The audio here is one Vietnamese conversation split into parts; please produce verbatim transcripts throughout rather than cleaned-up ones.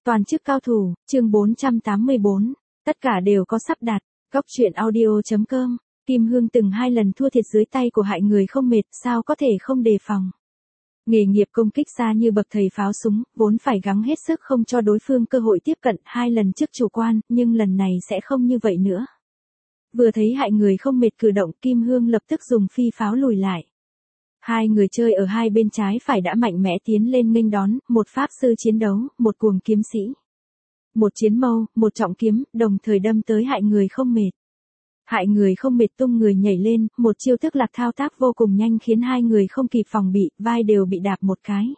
Toàn chức cao thủ, chương bốn trăm tám mươi bốn, tất cả đều có sắp đặt. Góc truyện audio chấm com. Kim Hương từng hai lần thua thiệt dưới tay của hại người không mệt, sao có thể không đề phòng. Nghề nghiệp công kích xa như bậc thầy pháo súng, vốn phải gắng hết sức không cho đối phương cơ hội tiếp cận, hai lần trước chủ quan, nhưng lần này sẽ không như vậy nữa. Vừa thấy hại người không mệt cử động, Kim Hương lập tức dùng phi pháo lùi lại. Hai người chơi ở hai bên trái phải đã mạnh mẽ tiến lên nghênh đón, một pháp sư chiến đấu, một cuồng kiếm sĩ. Một chiến mâu, một trọng kiếm, đồng thời đâm tới hại người không mệt. Hại người không mệt tung người nhảy lên, một chiêu thức lạc thao tác vô cùng nhanh khiến hai người không kịp phòng bị, vai đều bị đạp một cái.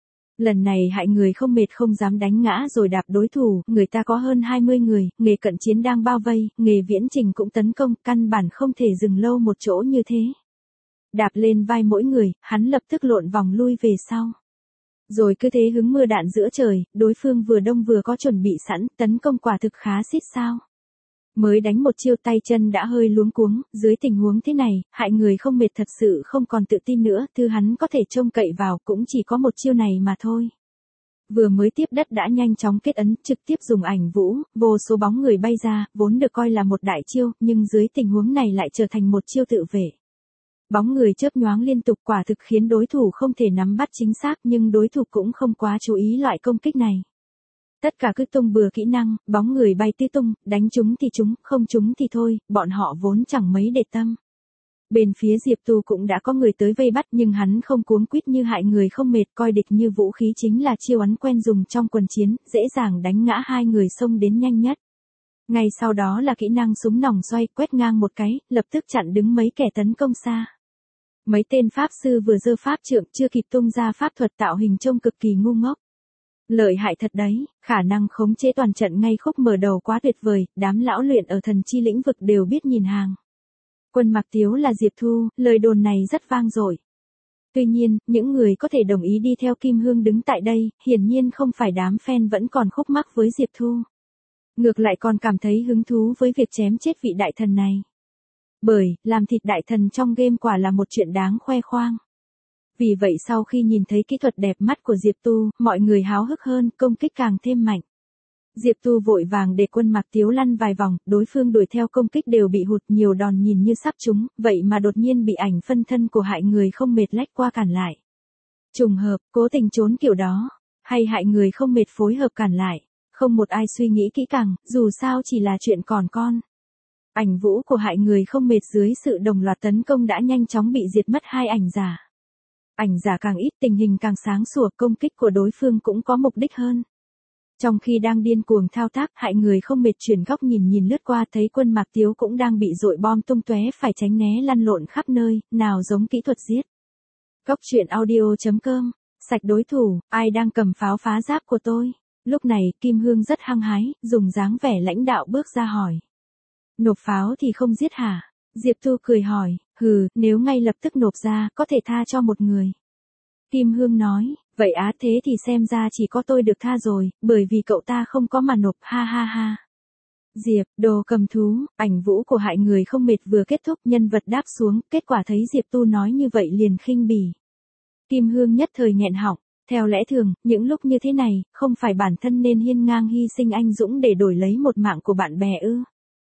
Lần này hại người không mệt không dám đánh ngã rồi đạp đối thủ, người ta có hơn hai mươi người, nghề cận chiến đang bao vây, nghề viễn trình cũng tấn công, căn bản không thể dừng lâu một chỗ như thế. Đạp lên vai mỗi người, hắn lập tức lộn vòng lui về sau. Rồi cứ thế hứng mưa đạn giữa trời, đối phương vừa đông vừa có chuẩn bị sẵn, tấn công quả thực khá xít sao. Mới đánh một chiêu tay chân đã hơi luống cuống, dưới tình huống thế này, hại người không mệt thật sự không còn tự tin nữa, thứ hắn có thể trông cậy vào cũng chỉ có một chiêu này mà thôi. Vừa mới tiếp đất đã nhanh chóng kết ấn, trực tiếp dùng ảnh vũ, vô số bóng người bay ra, vốn được coi là một đại chiêu, nhưng dưới tình huống này lại trở thành một chiêu tự vệ. Bóng người chớp nhoáng liên tục quả thực khiến đối thủ không thể nắm bắt chính xác, nhưng đối thủ cũng không quá chú ý loại công kích này. Tất cả cứ tung bừa kỹ năng, bóng người bay tứ tung, đánh trúng thì trúng, không trúng thì thôi, bọn họ vốn chẳng mấy để tâm. Bên phía Diệp Tu cũng đã có người tới vây bắt nhưng hắn không cuống quýt như hại người không mệt, coi địch như vũ khí chính là chiêu ấn quen dùng trong quần chiến, dễ dàng đánh ngã hai người xông đến nhanh nhất. Ngay sau đó là kỹ năng súng nòng xoay, quét ngang một cái, lập tức chặn đứng mấy kẻ tấn công xa. Mấy tên pháp sư vừa giơ pháp trượng chưa kịp tung ra pháp thuật tạo hình trông cực kỳ ngu ngốc. Lợi hại thật đấy, khả năng khống chế toàn trận ngay khúc mở đầu quá tuyệt vời, đám lão luyện ở thần chi lĩnh vực đều biết nhìn hàng. Quân Mạc Tiếu là Diệp Thu, lời đồn này rất vang dội. Tuy nhiên, những người có thể đồng ý đi theo Kim Hương đứng tại đây, hiển nhiên không phải đám fan vẫn còn khúc mắc với Diệp Thu. Ngược lại còn cảm thấy hứng thú với việc chém chết vị đại thần này. Bởi, làm thịt đại thần trong game quả là một chuyện đáng khoe khoang. Vì vậy sau khi nhìn thấy kỹ thuật đẹp mắt của Diệp Tu, mọi người háo hức hơn, công kích càng thêm mạnh. Diệp Tu vội vàng để Quân Mạc Tiếu lăn vài vòng, đối phương đuổi theo công kích đều bị hụt nhiều đòn nhìn như sắp trúng, vậy mà đột nhiên bị ảnh phân thân của hại người không mệt lách qua cản lại. Trùng hợp, cố tình trốn kiểu đó, hay hại người không mệt phối hợp cản lại, không một ai suy nghĩ kỹ càng, dù sao chỉ là chuyện còn con. Ảnh vũ của hại người không mệt dưới sự đồng loạt tấn công đã nhanh chóng bị diệt mất hai ảnh giả. Ảnh giả càng ít tình hình càng sáng sủa, công kích của đối phương cũng có mục đích hơn. Trong khi đang điên cuồng thao tác, hại người không mệt chuyển góc nhìn nhìn lướt qua thấy Quân Mạc Tiếu cũng đang bị dội bom tung tóe phải tránh né lăn lộn khắp nơi, nào giống kỹ thuật giết. Góc truyện audio chấm com, sạch đối thủ, ai đang cầm pháo phá giáp của tôi? Lúc này, Kim Hương rất hăng hái, dùng dáng vẻ lãnh đạo bước ra hỏi. Nộp pháo thì không giết hả? Diệp Thu cười hỏi, hừ, nếu ngay lập tức nộp ra, có thể tha cho một người. Kim Hương nói, vậy á thế thì xem ra chỉ có tôi được tha rồi, bởi vì cậu ta không có mà nộp, ha ha ha. Diệp, đồ cầm thú, ảnh vũ của hại người không mệt vừa kết thúc, nhân vật đáp xuống, kết quả thấy Diệp Tu nói như vậy liền khinh bỉ. Kim Hương nhất thời nghẹn họng, theo lẽ thường, những lúc như thế này, không phải bản thân nên hiên ngang hy sinh anh dũng để đổi lấy một mạng của bạn bè ư?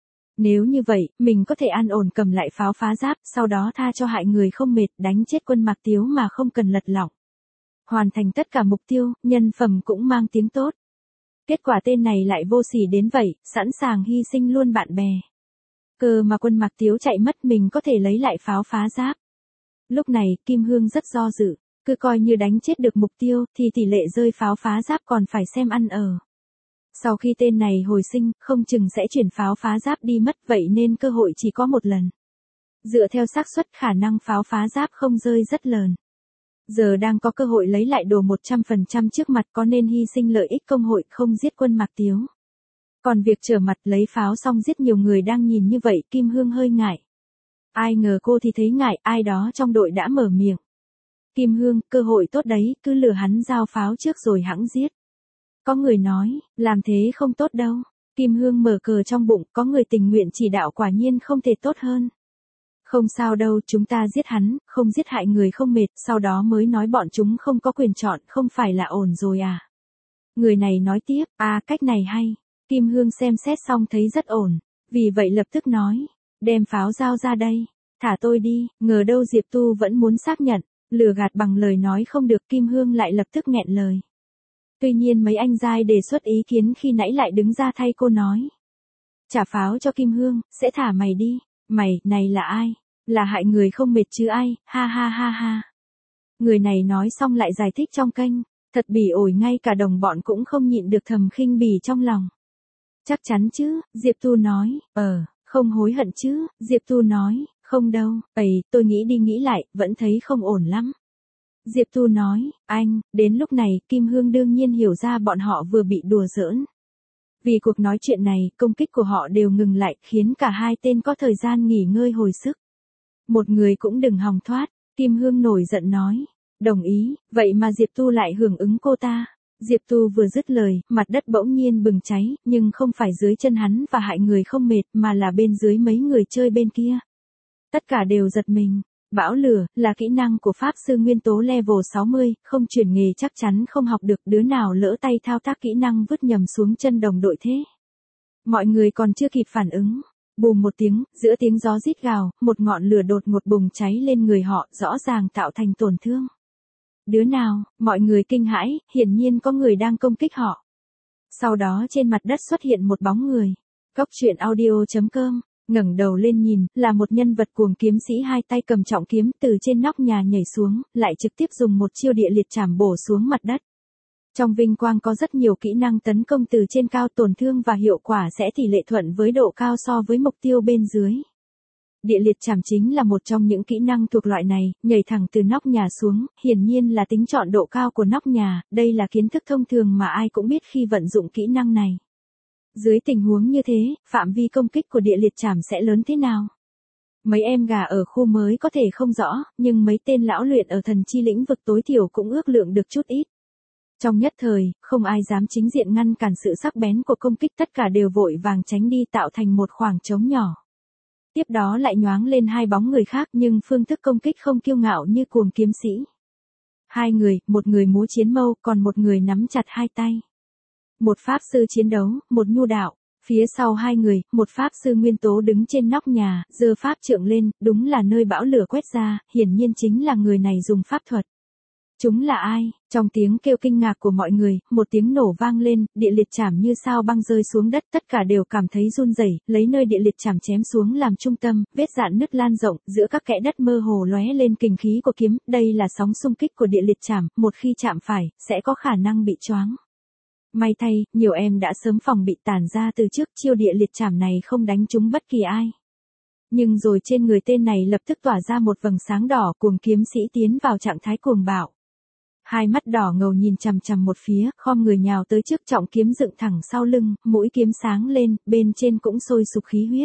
Nếu như vậy, mình có thể an ổn cầm lại pháo phá giáp, sau đó tha cho hại người không mệt, đánh chết Quân Mạc Tiếu mà không cần lật lọng. Hoàn thành tất cả mục tiêu, nhân phẩm cũng mang tiếng tốt. Kết quả tên này lại vô sỉ đến vậy, sẵn sàng hy sinh luôn bạn bè. Cơ mà Quân Mạc Tiếu chạy mất mình có thể lấy lại pháo phá giáp. Lúc này, Kim Hương rất do dự, cứ coi như đánh chết được mục tiêu, thì tỷ lệ rơi pháo phá giáp còn phải xem ăn ở. Sau khi tên này hồi sinh, không chừng sẽ chuyển pháo phá giáp đi mất, vậy nên cơ hội chỉ có một lần. Dựa theo xác suất khả năng pháo phá giáp không rơi rất lớn. Giờ đang có cơ hội lấy lại đồ một trăm phần trăm trước mặt, có nên hy sinh lợi ích công hội không giết Quân Mạc Tiếu. Còn việc trở mặt lấy pháo xong giết nhiều người đang nhìn như vậy, Kim Hương hơi ngại. Ai ngờ cô thì thấy ngại, ai đó trong đội đã mở miệng. Kim Hương, cơ hội tốt đấy, cứ lừa hắn giao pháo trước rồi hẵng giết. Có người nói, làm thế không tốt đâu. Kim Hương mở cờ trong bụng, có người tình nguyện chỉ đạo quả nhiên không thể tốt hơn. Không sao đâu, chúng ta giết hắn, không giết hại người không mệt, sau đó mới nói bọn chúng không có quyền chọn, không phải là ổn rồi à. Người này nói tiếp, à cách này hay. Kim Hương xem xét xong thấy rất ổn, vì vậy lập tức nói, đem pháo giao ra đây, thả tôi đi, ngờ đâu Diệp Tu vẫn muốn xác nhận, lừa gạt bằng lời nói không được, Kim Hương lại lập tức nghẹn lời. Tuy nhiên mấy anh giai đề xuất ý kiến khi nãy lại đứng ra thay cô nói. Trả pháo cho Kim Hương, sẽ thả mày đi, mày, này là ai? Là hại người không mệt chứ ai, ha ha ha ha. Người này nói xong lại giải thích trong kênh, thật bỉ ổi, ngay cả đồng bọn cũng không nhịn được thầm khinh bỉ trong lòng. Chắc chắn chứ, Diệp Tu nói, ờ, không hối hận chứ, Diệp Tu nói, không đâu, ầy, tôi nghĩ đi nghĩ lại, vẫn thấy không ổn lắm. Diệp Tu nói, anh, đến lúc này, Kim Hương đương nhiên hiểu ra bọn họ vừa bị đùa giỡn. Vì cuộc nói chuyện này, công kích của họ đều ngừng lại, khiến cả hai tên có thời gian nghỉ ngơi hồi sức. Một người cũng đừng hòng thoát, Kim Hương nổi giận nói, đồng ý, vậy mà Diệp Tu lại hưởng ứng cô ta. Diệp Tu vừa dứt lời, mặt đất bỗng nhiên bừng cháy, nhưng không phải dưới chân hắn và hại người không mệt, mà là bên dưới mấy người chơi bên kia. Tất cả đều giật mình. Bão lửa, là kỹ năng của Pháp Sư Nguyên tố level sáu mươi, không chuyển nghề chắc chắn không học được, đứa nào lỡ tay thao tác kỹ năng vứt nhầm xuống chân đồng đội thế. Mọi người còn chưa kịp phản ứng. Bùm một tiếng, giữa tiếng gió rít gào, một ngọn lửa đột ngột bùng cháy lên người họ, rõ ràng tạo thành tổn thương. Đứa nào, mọi người kinh hãi, hiển nhiên có người đang công kích họ. Sau đó trên mặt đất xuất hiện một bóng người. Cốc truyện audio chấm com, ngẩng đầu lên nhìn, là một nhân vật cuồng kiếm sĩ hai tay cầm trọng kiếm từ trên nóc nhà nhảy xuống, lại trực tiếp dùng một chiêu địa liệt chảm bổ xuống mặt đất. Trong vinh quang có rất nhiều kỹ năng tấn công từ trên cao, tổn thương và hiệu quả sẽ tỷ lệ thuận với độ cao so với mục tiêu bên dưới. Địa liệt chảm chính là một trong những kỹ năng thuộc loại này, nhảy thẳng từ nóc nhà xuống, hiển nhiên là tính chọn độ cao của nóc nhà, đây là kiến thức thông thường mà ai cũng biết khi vận dụng kỹ năng này. Dưới tình huống như thế, phạm vi công kích của địa liệt chảm sẽ lớn thế nào? Mấy em gà ở khu mới có thể không rõ, nhưng mấy tên lão luyện ở thần chi lĩnh vực tối thiểu cũng ước lượng được chút ít. Trong nhất thời, không ai dám chính diện ngăn cản sự sắc bén của công kích, tất cả đều vội vàng tránh đi tạo thành một khoảng trống nhỏ. Tiếp đó lại nhoáng lên hai bóng người khác, nhưng phương thức công kích không kiêu ngạo như cuồng kiếm sĩ. Hai người, một người múa chiến mâu, còn một người nắm chặt hai tay. Một pháp sư chiến đấu, một nhu đạo. Phía sau hai người, một pháp sư nguyên tố đứng trên nóc nhà, giơ pháp trượng lên, đúng là nơi bão lửa quét ra, hiển nhiên chính là người này dùng pháp thuật. Chúng là ai? Trong tiếng kêu kinh ngạc của mọi người, một tiếng nổ vang lên, địa liệt chảm như sao băng rơi xuống đất, tất cả đều cảm thấy run rẩy, lấy nơi địa liệt chảm chém xuống làm trung tâm, vết rạn nứt lan rộng, giữa các kẽ đất mơ hồ lóe lên kình khí của kiếm, đây là sóng xung kích của địa liệt chảm, một khi chạm phải, sẽ có khả năng bị choáng. May thay, nhiều em đã sớm phòng bị tản ra từ trước, chiêu địa liệt chảm này không đánh trúng bất kỳ ai. Nhưng rồi trên người tên này lập tức tỏa ra một vầng sáng đỏ, cuồng kiếm sĩ tiến vào trạng thái cuồng bạo. Hai mắt đỏ ngầu nhìn chằm chằm một phía, khom người nhào tới trước, trọng kiếm dựng thẳng sau lưng, mũi kiếm sáng lên, bên trên cũng sôi sục khí huyết.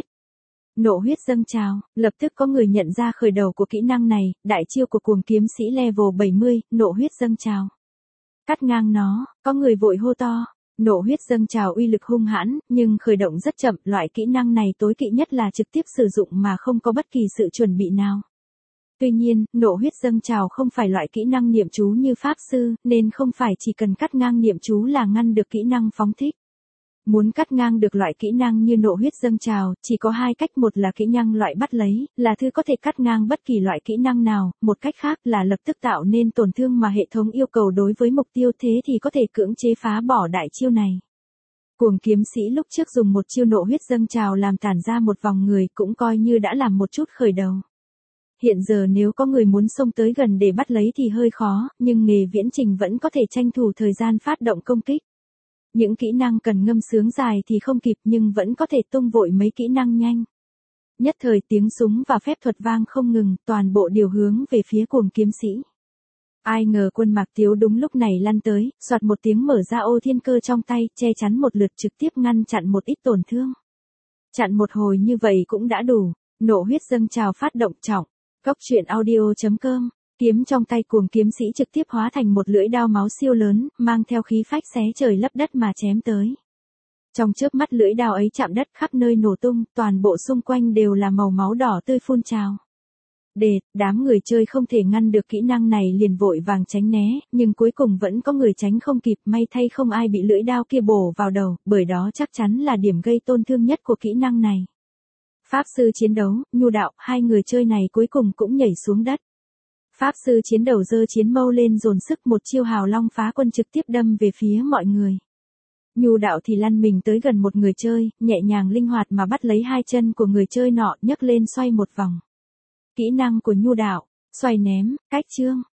Nộ huyết dâng trào, lập tức có người nhận ra khởi đầu của kỹ năng này, đại chiêu của cuồng kiếm sĩ level bảy mươi, nộ huyết dâng trào. Cắt ngang nó, có người vội hô to. Nộ huyết dâng trào uy lực hung hãn, nhưng khởi động rất chậm, loại kỹ năng này tối kỵ nhất là trực tiếp sử dụng mà không có bất kỳ sự chuẩn bị nào. Tuy nhiên, nộ huyết dâng trào không phải loại kỹ năng niệm chú như pháp sư, nên không phải chỉ cần cắt ngang niệm chú là ngăn được kỹ năng phóng thích. Muốn cắt ngang được loại kỹ năng như nộ huyết dâng trào, chỉ có hai cách, một là kỹ năng loại bắt lấy, là thứ có thể cắt ngang bất kỳ loại kỹ năng nào, một cách khác là lập tức tạo nên tổn thương mà hệ thống yêu cầu đối với mục tiêu, thế thì có thể cưỡng chế phá bỏ đại chiêu này. Cuồng kiếm sĩ lúc trước dùng một chiêu nộ huyết dâng trào làm tản ra một vòng người, cũng coi như đã làm một chút khởi đầu. Hiện giờ nếu có người muốn xông tới gần để bắt lấy thì hơi khó, nhưng nghề viễn trình vẫn có thể tranh thủ thời gian phát động công kích. Những kỹ năng cần ngâm sướng dài thì không kịp, nhưng vẫn có thể tung vội mấy kỹ năng nhanh. Nhất thời tiếng súng và phép thuật vang không ngừng, toàn bộ điều hướng về phía cuồng kiếm sĩ. Ai ngờ Quân Mạc Tiếu đúng lúc này lăn tới, soạt một tiếng mở ra ô thiên cơ trong tay, che chắn một lượt, trực tiếp ngăn chặn một ít tổn thương. Chặn một hồi như vậy cũng đã đủ, nộ huyết dâng trào phát động trọng. Cốc truyện audio chấm com, kiếm trong tay cuồng kiếm sĩ trực tiếp hóa thành một lưỡi đao máu siêu lớn, mang theo khí phách xé trời lấp đất mà chém tới. Trong chớp mắt lưỡi đao ấy chạm đất, khắp nơi nổ tung, toàn bộ xung quanh đều là màu máu đỏ tươi phun trào. Đệt, đám người chơi không thể ngăn được kỹ năng này liền vội vàng tránh né, nhưng cuối cùng vẫn có người tránh không kịp, may thay không ai bị lưỡi đao kia bổ vào đầu, bởi đó chắc chắn là điểm gây tổn thương nhất của kỹ năng này. Pháp sư chiến đấu, nhu đạo, hai người chơi này cuối cùng cũng nhảy xuống đất. Pháp sư chiến đầu giơ chiến mâu lên dồn sức, một chiêu hào long phá quân trực tiếp đâm về phía mọi người. Nhu đạo thì lăn mình tới gần một người chơi, nhẹ nhàng linh hoạt mà bắt lấy hai chân của người chơi nọ, nhấc lên xoay một vòng. Kỹ năng của nhu đạo, xoay ném, cách chương.